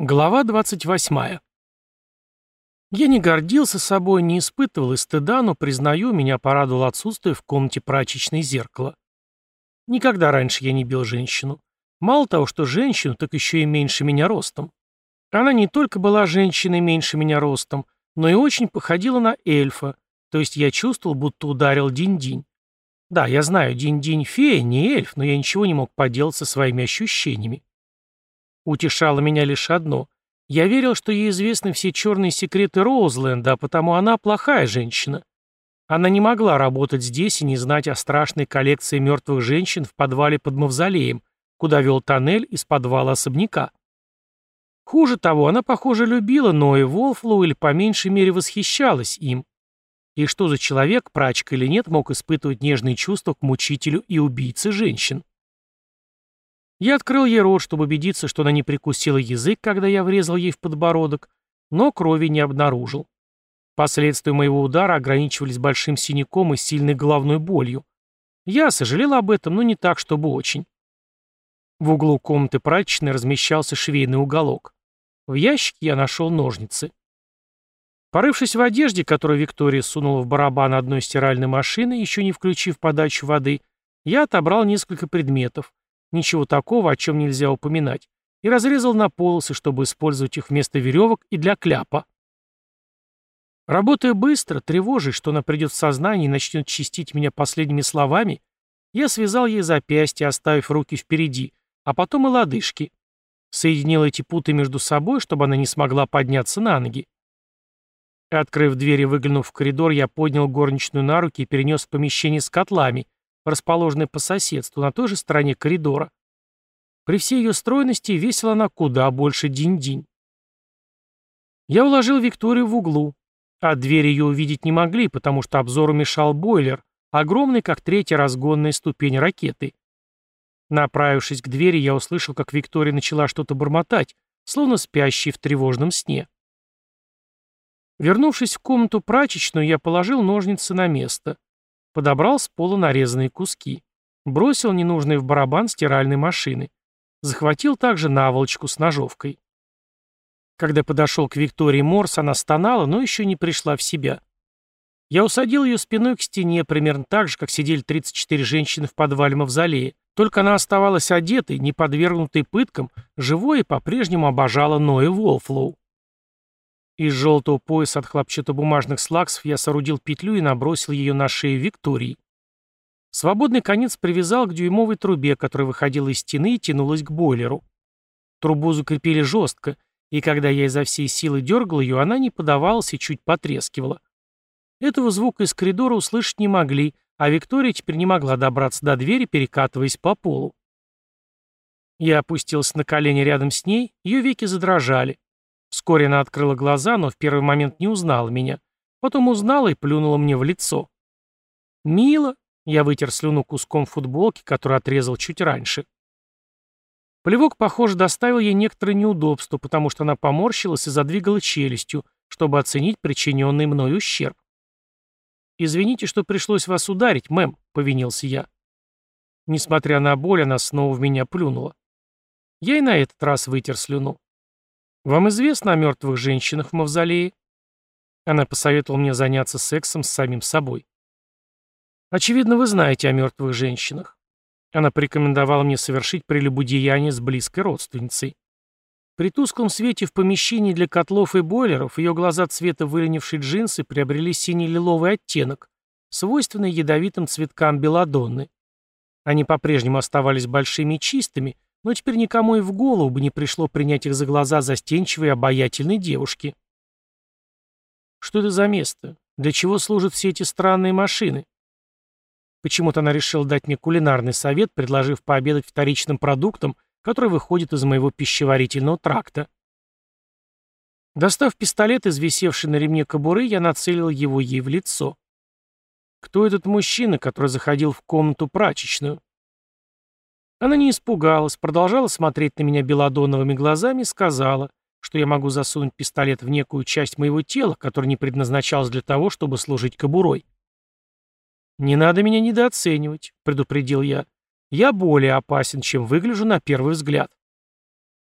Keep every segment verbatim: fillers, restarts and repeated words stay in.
Глава двадцать восьмая. Я не гордился собой, не испытывал и стыда, но, признаю, меня порадовало отсутствие в комнате прачечной зеркала. Никогда раньше я не бил женщину. Мало того, что женщину, так еще и меньше меня ростом. Она не только была женщиной меньше меня ростом, но и очень походила на эльфа, то есть я чувствовал, будто ударил Динь-Динь. Да, я знаю, Динь-Динь фея, не эльф, но я ничего не мог поделать со своими ощущениями. Утешало меня лишь одно. Я верил, что ей известны все черные секреты Роузленда, а потому она плохая женщина. Она не могла работать здесь и не знать о страшной коллекции мертвых женщин в подвале под мавзолеем, куда вел тоннель из подвала особняка. Хуже того, она, похоже, любила Ноэ Волфлоу или по меньшей мере восхищалась им. И что за человек, прачка или нет, мог испытывать нежные чувства к мучителю и убийце женщин? Я открыл ей рот, чтобы убедиться, что она не прикусила язык, когда я врезал ей в подбородок, но крови не обнаружил. Последствия моего удара ограничивались большим синяком и сильной головной болью. Я сожалел об этом, но не так, чтобы очень. В углу комнаты прачечной размещался швейный уголок. В ящике я нашел ножницы. Порывшись в одежде, которую Виктория сунула в барабан одной стиральной машины, еще не включив подачу воды, я отобрал несколько предметов. Ничего такого, о чем нельзя упоминать, и разрезал на полосы, чтобы использовать их вместо веревок и для кляпа. Работая быстро, тревожась, что она придет в сознание и начнет чистить меня последними словами, я связал ей запястья, оставив руки впереди, а потом и лодыжки. Соединил эти путы между собой, чтобы она не смогла подняться на ноги. Открыв дверь и выглянув в коридор, я поднял горничную на руки и перенес в помещение с котлами, расположенной по соседству, на той же стороне коридора. При всей ее стройности весила она куда больше Динь-Динь. Я уложил Викторию в углу, а дверь ее увидеть не могли, потому что обзору мешал бойлер, огромный, как третья разгонная ступень ракеты. Направившись к двери, я услышал, как Виктория начала что-то бормотать, словно спящий в тревожном сне. Вернувшись в комнату прачечную, я положил ножницы на место. Подобрал с пола нарезанные куски. Бросил ненужные в барабан стиральной машины. Захватил также наволочку с ножовкой. Когда подошел к Виктории Морс, она стонала, но еще не пришла в себя. Я усадил ее спиной к стене, примерно так же, как сидели тридцать четыре женщины в подвале мавзолея. Только она оставалась одетой, не подвергнутой пыткам, живой и по-прежнему обожала Ноэ Волфлоу. Из желтого пояса от хлопчатобумажных слаксов я соорудил петлю и набросил ее на шею Виктории. Свободный конец привязал к дюймовой трубе, которая выходила из стены и тянулась к бойлеру. Трубу закрепили жестко, и когда я изо всей силы дергал ее, она не подавалась и чуть потрескивала. Этого звука из коридора услышать не могли, а Виктория теперь не могла добраться до двери, перекатываясь по полу. Я опустился на колени рядом с ней, ее веки задрожали. Вскоре она открыла глаза, но в первый момент не узнала меня. Потом узнала и плюнула мне в лицо. «Мило», — я вытер слюну куском футболки, который отрезал чуть раньше. Плевок, похоже, доставил ей некоторое неудобство, потому что она поморщилась и задвигала челюстью, чтобы оценить причиненный мной ущерб. «Извините, что пришлось вас ударить, мэм», — повинился я. Несмотря на боль, она снова в меня плюнула. Я и на этот раз вытер слюну. «Вам известно о мертвых женщинах в мавзолее?» Она посоветовала мне заняться сексом с самим собой. «Очевидно, вы знаете о мертвых женщинах». Она порекомендовала мне совершить прелюбодеяние с близкой родственницей. При тусклом свете в помещении для котлов и бойлеров ее глаза цвета выленившей джинсы приобрели синий-лиловый оттенок, свойственный ядовитым цветкам белладонны. Они по-прежнему оставались большими и чистыми, но теперь никому и в голову бы не пришло принять их за глаза застенчивой и обаятельной девушки. Что это за место? Для чего служат все эти странные машины? Почему-то она решила дать мне кулинарный совет, предложив пообедать вторичным продуктом, который выходит из моего пищеварительного тракта. Достав пистолет из висевшей на ремне кобуры, я нацелил его ей в лицо. Кто этот мужчина, который заходил в комнату прачечную? Она не испугалась, продолжала смотреть на меня белодонновыми глазами и сказала, что я могу засунуть пистолет в некую часть моего тела, которая не предназначалась для того, чтобы служить кобурой. «Не надо меня недооценивать», — предупредил я. «Я более опасен, чем выгляжу на первый взгляд».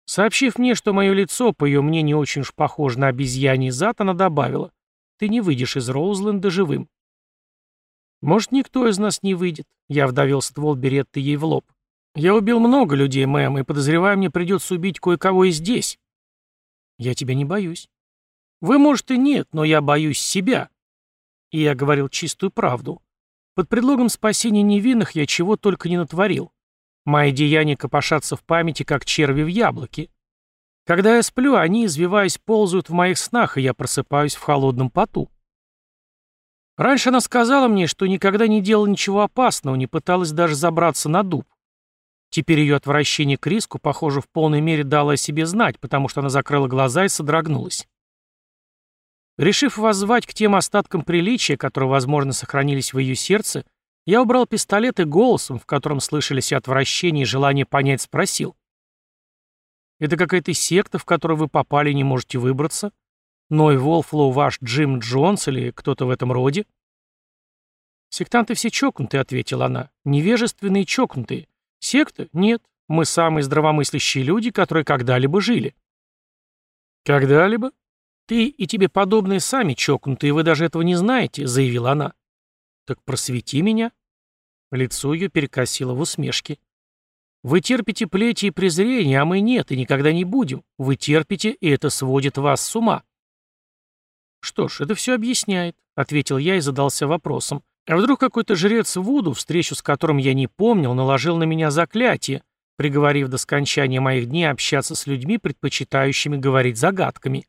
Сообщив мне, что мое лицо, по ее мнению, очень уж похоже на обезьяний зад, она добавила: «Ты не выйдешь из Роузленда живым». «Может, никто из нас не выйдет», — я вдавил ствол беретты ей в лоб. «Я убил много людей, мэм, и, подозреваю, мне придется убить кое-кого и здесь». «Я тебя не боюсь». «Вы, может, и нет, но я боюсь себя». И я говорил чистую правду. Под предлогом спасения невинных я чего только не натворил. Мои деяния копошатся в памяти, как черви в яблоке. Когда я сплю, они, извиваясь, ползают в моих снах, и я просыпаюсь в холодном поту. Раньше она сказала мне, что никогда не делала ничего опасного, не пыталась даже забраться на дуб. Теперь ее отвращение к риску, похоже, в полной мере дало о себе знать, потому что она закрыла глаза и содрогнулась. Решив воззвать к тем остаткам приличия, которые, возможно, сохранились в ее сердце, я убрал пистолет и голосом, в котором слышались и отвращение, и желание понять, спросил. «Это какая-то секта, в которую вы попали и не можете выбраться? Ной Волфлоу ваш Джим Джонс или кто-то в этом роде?» «Сектанты все чокнутые», — ответила она. «Невежественные и чокнутые. Секта? Нет. Мы самые здравомыслящие люди, которые когда-либо жили». «Когда-либо? Ты и тебе подобные сами чокнутые, вы даже этого не знаете», — заявила она. «Так просвети меня». Лицо ее перекосило в усмешке. «Вы терпите плети и презрение, а мы нет, и никогда не будем. Вы терпите, и это сводит вас с ума». «Что ж, это все объясняет», — ответил я и задался вопросом. «А вдруг какой-то жрец Вуду, встречу с которым я не помнил, наложил на меня заклятие, приговорив до скончания моих дней общаться с людьми, предпочитающими говорить загадками?»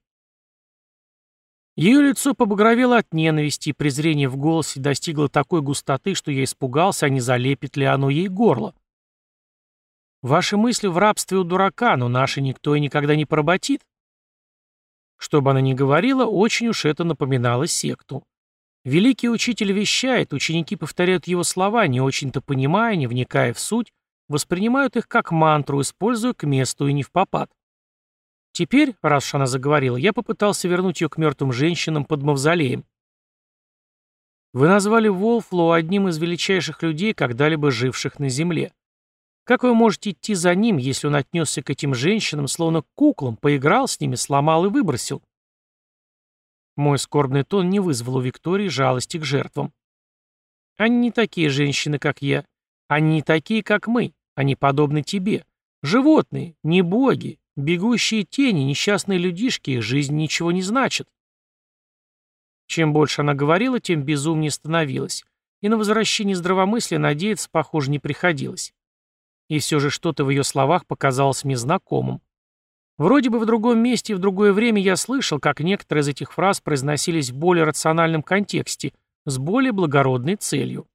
Ее лицо побагровело от ненависти, и презрение в голосе достигло такой густоты, что я испугался, а не залепит ли оно ей горло. «Ваши мысли в рабстве у дурака, но наши никто и никогда не поработит». Что бы она ни говорила, очень уж это напоминало секту. Великий учитель вещает, ученики повторяют его слова, не очень-то понимая, не вникая в суть, воспринимают их как мантру, используя к месту и не впопад. Теперь, раз уж она заговорила, я попытался вернуть ее к мертвым женщинам под мавзолеем. Вы назвали Волфлоу одним из величайших людей, когда-либо живших на земле. Как вы можете идти за ним, если он отнесся к этим женщинам, словно к куклам, поиграл с ними, сломал и выбросил? Мой скорбный тон не вызвал у Виктории жалости к жертвам. Они не такие женщины, как я. Они не такие, как мы. Они подобны тебе. Животные, не боги. Бегущие тени, несчастные людишки, их жизнь ничего не значит. Чем больше она говорила, тем безумнее становилась, и на возвращение здравомыслия надеяться, похоже, не приходилось. И все же что-то в ее словах показалось мне знакомым. Вроде бы в другом месте и в другое время я слышал, как некоторые из этих фраз произносились в более рациональном контексте, с более благородной целью.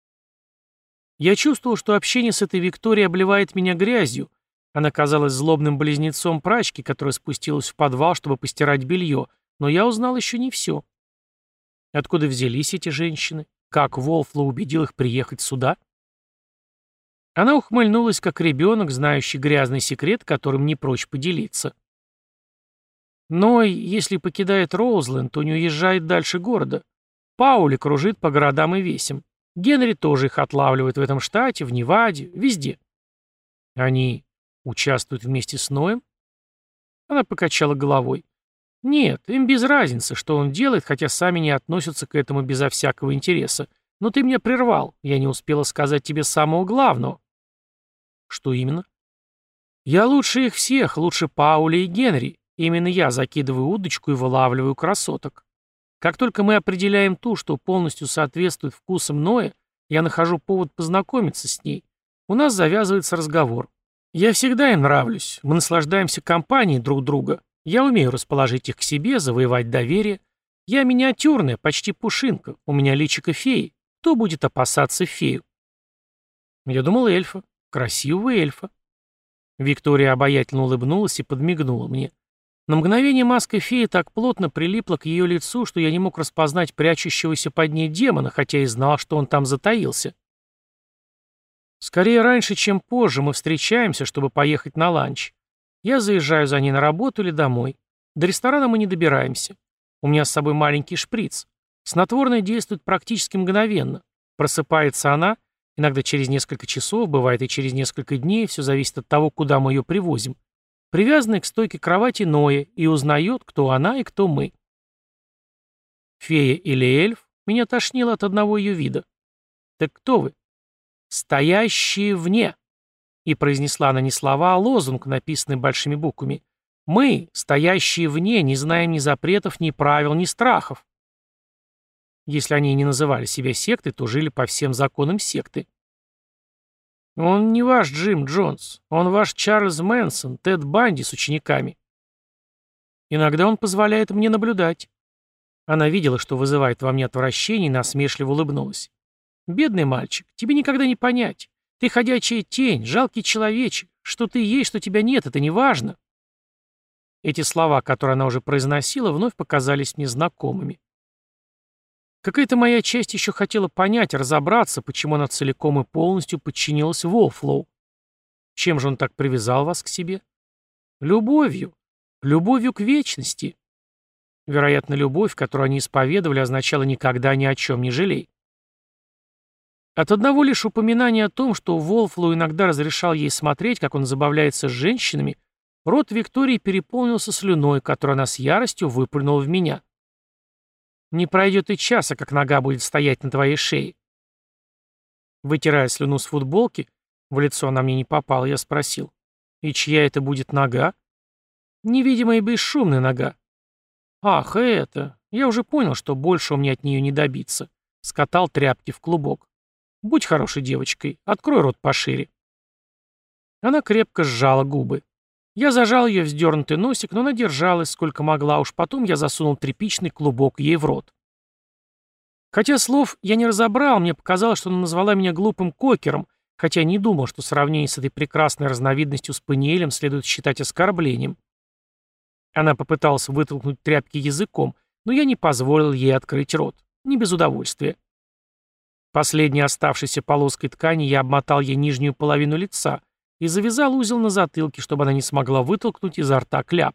Я чувствовал, что общение с этой Викторией обливает меня грязью. Она казалась злобным близнецом прачки, которая спустилась в подвал, чтобы постирать белье, но я узнал еще не все. Откуда взялись эти женщины? Как Волфлоу убедил их приехать сюда? Она ухмыльнулась, как ребенок, знающий грязный секрет, которым не прочь поделиться. Ной, если покидает Роузленд, то не уезжает дальше города. Паули кружит по городам и весям. Генри тоже их отлавливает в этом штате, в Неваде, везде. Они участвуют вместе с Ноем? Она покачала головой. Нет, им без разницы, что он делает, хотя сами не относятся к этому безо всякого интереса. Но ты меня прервал, я не успела сказать тебе самого главного. Что именно? Я лучше их всех, лучше Пауля и Генри. Именно я закидываю удочку и вылавливаю красоток. Как только мы определяем ту, что полностью соответствует вкусам Ноя, я нахожу повод познакомиться с ней. У нас завязывается разговор. Я всегда им нравлюсь, мы наслаждаемся компанией друг друга. Я умею расположить их к себе, завоевать доверие. Я миниатюрная, почти пушинка, у меня личико феи. Кто будет опасаться фею? Я думал эльфа, красивого эльфа. Виктория обаятельно улыбнулась и подмигнула мне. На мгновение маска феи так плотно прилипла к ее лицу, что я не мог распознать прячущегося под ней демона, хотя и знал, что он там затаился. Скорее раньше, чем позже, мы встречаемся, чтобы поехать на ланч. Я заезжаю за ней на работу или домой. До ресторана мы не добираемся. У меня с собой маленький шприц. Снотворное действует практически мгновенно. Просыпается она, иногда через несколько часов, бывает и через несколько дней, все зависит от того, куда мы ее привозим. привязанной к стойке кровати Ноя, и узнает, кто она и кто мы. Фея или эльф? Меня тошнило от одного ее вида. Так кто вы? Стоящие вне. И произнесла она не слова, а лозунг, написанный большими буквами. Мы, стоящие вне, не знаем ни запретов, ни правил, ни страхов. Если они и не называли себя сектой, то жили по всем законам секты. Он не ваш Джим Джонс, он ваш Чарльз Мэнсон, Тед Банди с учениками. Иногда он позволяет мне наблюдать. Она видела, что вызывает во мне отвращение, и насмешливо улыбнулась. Бедный мальчик, тебе никогда не понять. Ты ходячая тень, жалкий человечек. Что ты есть, что тебя нет, это не важно. Эти слова, которые она уже произносила, вновь показались мне знакомыми. Какая-то моя часть еще хотела понять, разобраться, почему она целиком и полностью подчинилась Волфлоу. Чем же он так привязал вас к себе? Любовью. Любовью к вечности. Вероятно, любовь, которую они исповедовали, означала «никогда ни о чем не жалей». От одного лишь упоминания о том, что Волфлоу иногда разрешал ей смотреть, как он забавляется с женщинами, рот Виктории переполнился слюной, которую она с яростью выплюнула в меня. Не пройдет и часа, как нога будет стоять на твоей шее. Вытирая слюну с футболки, в лицо она мне не попала, я спросил. И чья это будет нога? Невидимая и бесшумная нога. Ах, это. Я уже понял, что больше у меня от нее не добиться. Скатал тряпки в клубок. Будь хорошей девочкой, открой рот пошире. Она крепко сжала губы. Я зажал ее вздернутый носик, но она держалась, сколько могла, уж потом я засунул тряпичный клубок ей в рот. Хотя слов я не разобрал, мне показалось, что она назвала меня глупым кокером, хотя не думал, что сравнение с этой прекрасной разновидностью спаниелем следует считать оскорблением. Она попыталась вытолкнуть тряпки языком, но я не позволил ей открыть рот. Не без удовольствия. Последней оставшейся полоской ткани я обмотал ей нижнюю половину лица и завязал узел на затылке, чтобы она не смогла вытолкнуть изо рта кляп.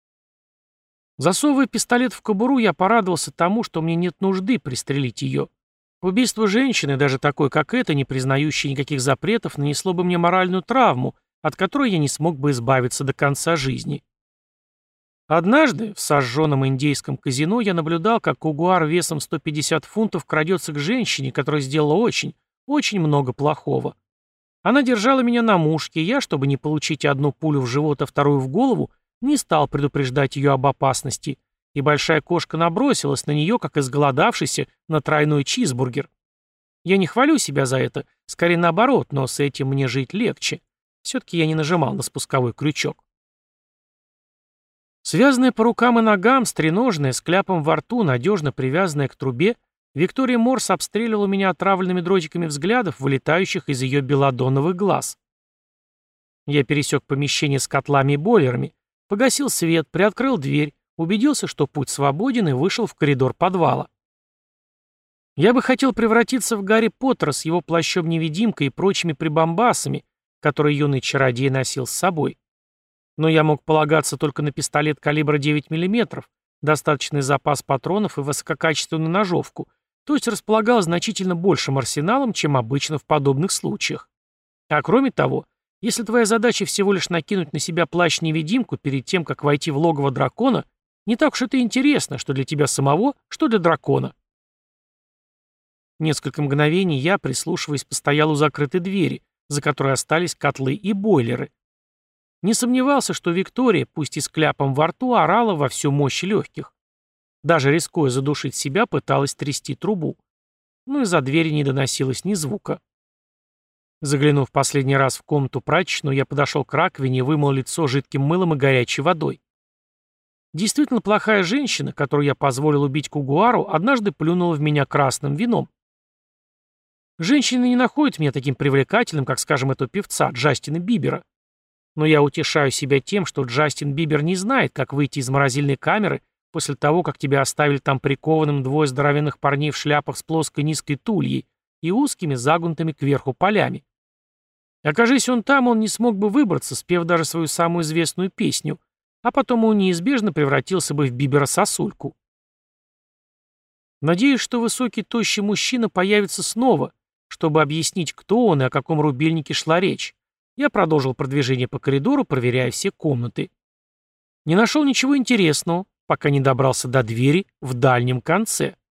Засовывая пистолет в кобуру, я порадовался тому, что мне нет нужды пристрелить ее. Убийство женщины, даже такой, как эта, не признающей никаких запретов, нанесло бы мне моральную травму, от которой я не смог бы избавиться до конца жизни. Однажды в сожженном индейском казино я наблюдал, как кугуар весом сто пятьдесят фунтов крадется к женщине, которая сделала очень, очень много плохого. Она держала меня на мушке, и я, чтобы не получить одну пулю в живот, а вторую в голову, не стал предупреждать ее об опасности, и большая кошка набросилась на нее, как изголодавшийся на тройной чизбургер. Я не хвалю себя за это, скорее наоборот, но с этим мне жить легче. Все-таки я не нажимал на спусковой крючок. Связанная по рукам и ногам, стреножная, с кляпом во рту, надежно привязанная к трубе, Виктория Морс обстреливала меня отравленными дротиками взглядов, вылетающих из ее белодонновых глаз. Я пересек помещение с котлами и бойлерами, погасил свет, приоткрыл дверь, убедился, что путь свободен, и вышел в коридор подвала. Я бы хотел превратиться в Гарри Поттера с его плащом-невидимкой и прочими прибамбасами, которые юный чародей носил с собой. Но я мог полагаться только на пистолет калибра девять миллиметров, достаточный запас патронов и высококачественную ножовку, то есть располагал значительно большим арсеналом, чем обычно в подобных случаях. А кроме того, если твоя задача всего лишь накинуть на себя плащ-невидимку перед тем, как войти в логово дракона, не так уж это интересно, что для тебя самого, что для дракона. Несколько мгновений я, прислушиваясь, постоял у закрытой двери, за которой остались котлы и бойлеры. Не сомневался, что Виктория, пусть и с кляпом во рту, орала во всю мощь легких. Даже рискуя задушить себя, пыталась трясти трубу. Но из-за двери не доносилось ни звука. Заглянув последний раз в комнату прачечную, я подошел к раковине и вымыл лицо жидким мылом и горячей водой. Действительно плохая женщина, которую я позволил убить кугуару, однажды плюнула в меня красным вином. Женщины не находят меня таким привлекательным, как, скажем, этого певца Джастина Бибера. Но я утешаю себя тем, что Джастин Бибер не знает, как выйти из морозильной камеры после того, как тебя оставили там прикованным двое здоровенных парней в шляпах с плоской низкой тульей и узкими загнутыми кверху полями. Окажись он там, он не смог бы выбраться, спев даже свою самую известную песню, а потом он неизбежно превратился бы в Бибера-сосульку. Надеюсь, что высокий тощий мужчина появится снова, чтобы объяснить, кто он и о каком рубильнике шла речь, Я продолжил продвижение по коридору, проверяя все комнаты. Не нашел ничего интересного, пока не добрался до двери в дальнем конце.